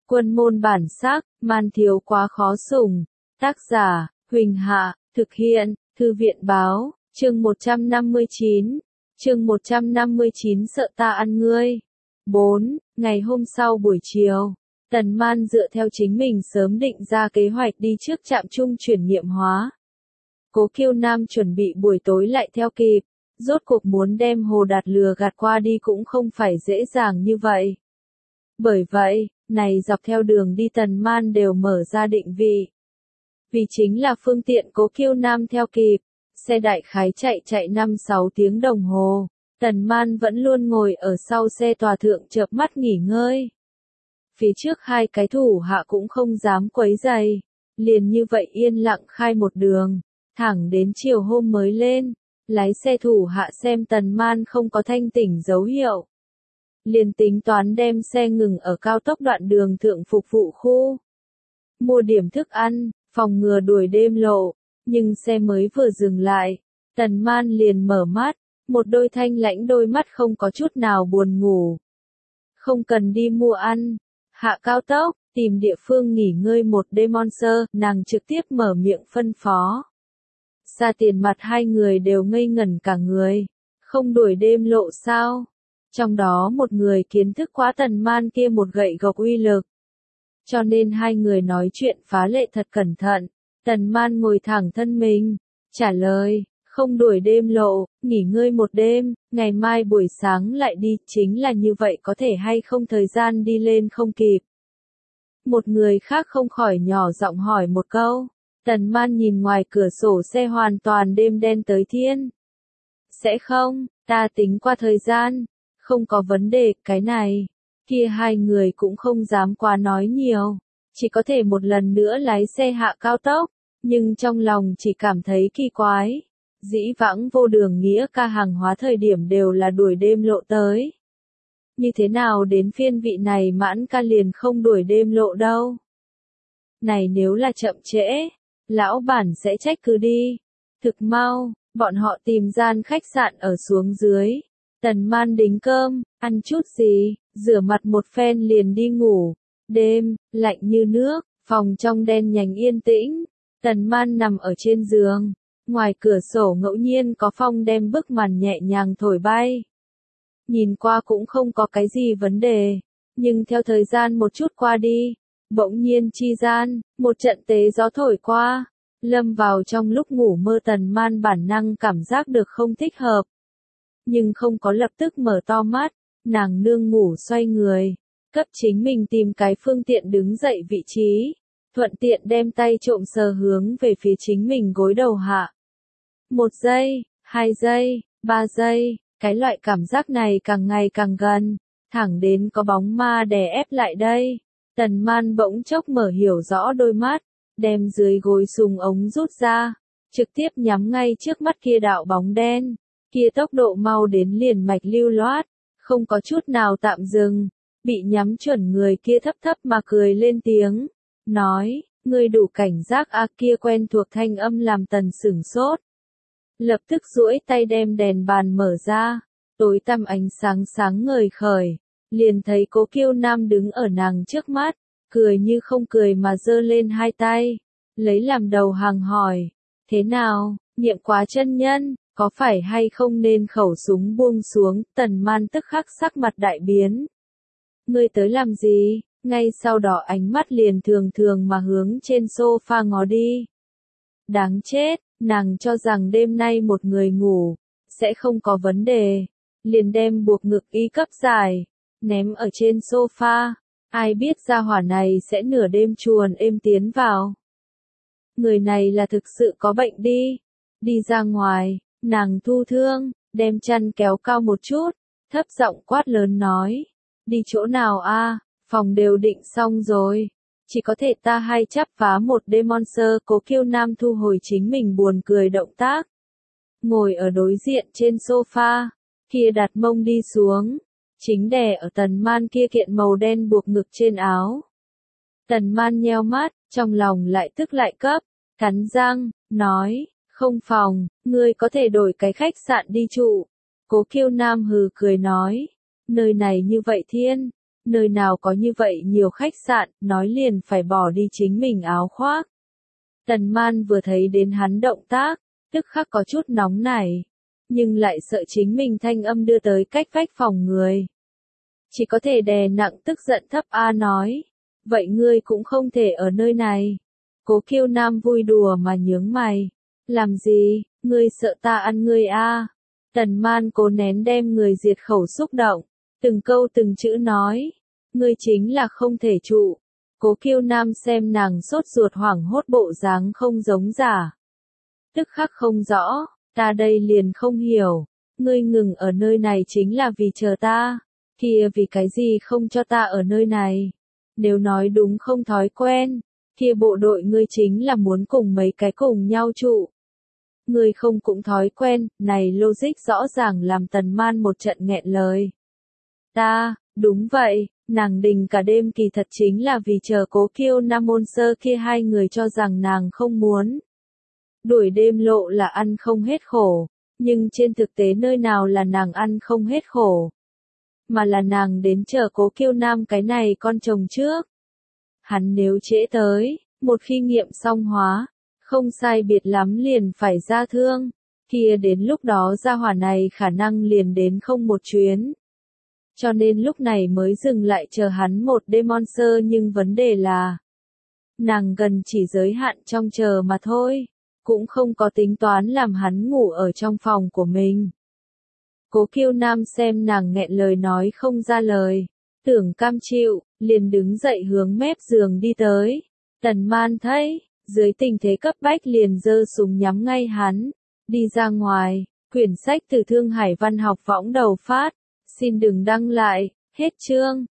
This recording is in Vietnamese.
Quân môn bản sắc, man thiếu quá khó sủng. Tác giả, Huỳnh Hạ, thực hiện, Thư viện báo, chương 159. Chương 159 sợ ta ăn ngươi. 4. Ngày hôm sau buổi chiều, Tần Man dựa theo chính mình sớm định ra kế hoạch đi trước trạm trung chuyển nghiệm hóa. Cố Kiêu Nam chuẩn bị buổi tối lại theo kịp, rốt cuộc muốn đem Hồ Đạt lừa gạt qua đi cũng không phải dễ dàng như vậy. Bởi vậy, này dọc theo đường đi Tần Man đều mở ra định vị. Vì chính là phương tiện Cố Kiêu Nam theo kịp, xe đại khái chạy 5-6 tiếng đồng hồ, Tần Man vẫn luôn ngồi ở sau xe tòa thượng chợp mắt nghỉ ngơi. Phía trước hai cái thủ hạ cũng không dám quấy rầy, liền như vậy yên lặng khai một đường, thẳng đến chiều hôm mới lên, lái xe thủ hạ xem Tần Man không có thanh tỉnh dấu hiệu. Liền tính toán đem xe ngừng ở cao tốc đoạn đường thượng phục vụ khu. Mua điểm thức ăn, phòng ngừa đuổi đêm lộ, nhưng xe mới vừa dừng lại, Tần Man liền mở mắt, một đôi thanh lãnh đôi mắt không có chút nào buồn ngủ. Không cần đi mua ăn, hạ cao tốc, tìm địa phương nghỉ ngơi một đêm Monster, nàng trực tiếp mở miệng phân phó. Xa tiền mặt hai người đều ngây ngẩn cả người, không đuổi đêm lộ sao? Trong đó một người kiến thức quá Tần Man kia một gậy gộc uy lực. Cho nên hai người nói chuyện phá lệ thật cẩn thận, Tần Man ngồi thẳng thân mình, trả lời, không đuổi đêm lộ, nghỉ ngơi một đêm, ngày mai buổi sáng lại đi, chính là như vậy có thể hay không thời gian đi lên không kịp. Một người khác không khỏi nhỏ giọng hỏi một câu, Tần Man nhìn ngoài cửa sổ xe hoàn toàn đêm đen tới thiên. Sẽ không, ta tính qua thời gian, không có vấn đề, cái này. Kia hai người cũng không dám quá nói nhiều, chỉ có thể một lần nữa lái xe hạ cao tốc, nhưng trong lòng chỉ cảm thấy kỳ quái. Dĩ vãng vô đường nghĩa ca hàng hóa thời điểm đều là đuổi đêm lộ tới. Như thế nào đến phiên vị này mãn ca liền không đuổi đêm lộ đâu. Này nếu là chậm trễ, lão bản sẽ trách cứ đi. Thực mau, bọn họ tìm gian khách sạn ở xuống dưới. Tần Man đính cơm, ăn chút gì, rửa mặt một phen liền đi ngủ. Đêm, lạnh như nước, phòng trong đen nhánh yên tĩnh. Tần Man nằm ở trên giường, ngoài cửa sổ ngẫu nhiên có phong đem bức màn nhẹ nhàng thổi bay. Nhìn qua cũng không có cái gì vấn đề, nhưng theo thời gian một chút qua đi, bỗng nhiên chi gian, một trận tế gió thổi qua, lâm vào trong lúc ngủ mơ Tần Man bản năng cảm giác được không thích hợp. Nhưng không có lập tức mở to mắt, nàng nương ngủ xoay người, cấp chính mình tìm cái phương tiện đứng dậy vị trí, thuận tiện đem tay trộm sờ hướng về phía chính mình gối đầu hạ. 1 giây, 2 giây, 3 giây, cái loại cảm giác này càng ngày càng gần, thẳng đến có bóng ma đè ép lại đây. Tần Man bỗng chốc mở hiểu rõ đôi mắt, đem dưới gối súng ống rút ra, trực tiếp nhắm ngay trước mắt kia đạo bóng đen. Kia tốc độ mau đến liền mạch lưu loát, không có chút nào tạm dừng, bị nhắm chuẩn người kia thấp thấp mà cười lên tiếng, nói, ngươi đủ cảnh giác a. Kia quen thuộc thanh âm làm Tần sửng sốt. Lập tức duỗi tay đem đèn bàn mở ra, tối tăm ánh sáng sáng ngời khởi, liền thấy Cố Kiêu Nam đứng ở nàng trước mắt, cười như không cười mà giơ lên hai tay, lấy làm đầu hàng hỏi, thế nào, nhiệm quá chân nhân? Có phải hay không nên khẩu súng buông xuống? Tần Man tức khắc sắc mặt đại biến. Ngươi tới làm gì? Ngay sau đó ánh mắt liền thường thường mà hướng trên sofa ngó đi. Đáng chết, nàng cho rằng đêm nay một người ngủ, sẽ không có vấn đề. Liền đem buộc ngực y cấp dài, ném ở trên sofa. Ai biết ra hỏa này sẽ nửa đêm chuồn êm tiến vào. Người này là thực sự có bệnh đi. Đi ra ngoài. Nàng thu thương, đem chăn kéo cao một chút, thấp giọng quát lớn nói, đi chỗ nào a? Phòng đều định xong rồi, chỉ có thể ta hay chắp phá một đêm Monster. Cố Kiêu Nam thu hồi chính mình buồn cười động tác, ngồi ở đối diện trên sofa, kia đặt mông đi xuống, chính đè ở Tần Man kia kiện màu đen buộc ngực trên áo. Tần Man nheo mắt, trong lòng lại tức lại cấp, cắn răng, nói, không phòng, ngươi có thể đổi cái khách sạn đi trụ. Cố Kiêu Nam hừ cười nói, nơi này như vậy thiên, nơi nào có như vậy nhiều khách sạn, nói liền phải bỏ đi chính mình áo khoác. Tần Man vừa thấy đến hắn động tác, tức khắc có chút nóng nảy, nhưng lại sợ chính mình thanh âm đưa tới cách vách phòng người. Chỉ có thể đè nặng tức giận thấp A nói, vậy ngươi cũng không thể ở nơi này. Cố Kiêu Nam vui đùa mà nhướng mày, làm gì, ngươi sợ ta ăn ngươi a? Tần Man cố nén đem người diệt khẩu xúc động, từng câu từng chữ nói, ngươi chính là không thể trụ. Cố Kiêu Nam xem nàng sốt ruột hoảng hốt bộ dáng không giống giả. Tức khắc không rõ, ta đây liền không hiểu, ngươi ngừng ở nơi này chính là vì chờ ta, kia vì cái gì không cho ta ở nơi này? Nếu nói đúng không thói quen, kia bộ đội ngươi chính là muốn cùng mấy cái cùng nhau trụ. Ngươi không cũng thói quen, này logic rõ ràng làm Tần Man một trận nghẹn lời. Đúng vậy, nàng đình cả đêm kỳ thật chính là vì chờ Cố Kiêu Nam Môn Sơ kia hai người cho rằng nàng không muốn. Đuổi đêm lộ là ăn không hết khổ, nhưng trên thực tế nơi nào là nàng ăn không hết khổ, mà là nàng đến chờ Cố Kiêu Nam cái này con chồng trước. Hắn nếu trễ tới, một khi nghiệm xong hóa, không sai biệt lắm liền phải ra thương, kia đến lúc đó gia hỏa này khả năng liền đến không một chuyến. Cho nên lúc này mới dừng lại chờ hắn một đêm monster, nhưng vấn đề là nàng gần chỉ giới hạn trong chờ mà thôi, cũng không có tính toán làm hắn ngủ ở trong phòng của mình. Cố Kiêu Nam xem nàng nghẹn lời nói không ra lời, tưởng cam chịu, liền đứng dậy hướng mép giường đi tới. Tần Man thấy, dưới tình thế cấp bách liền giơ súng nhắm ngay hắn, đi ra ngoài. Quyển sách từ Thương Hải Văn học võng đầu phát, xin đừng đăng lại, hết chương.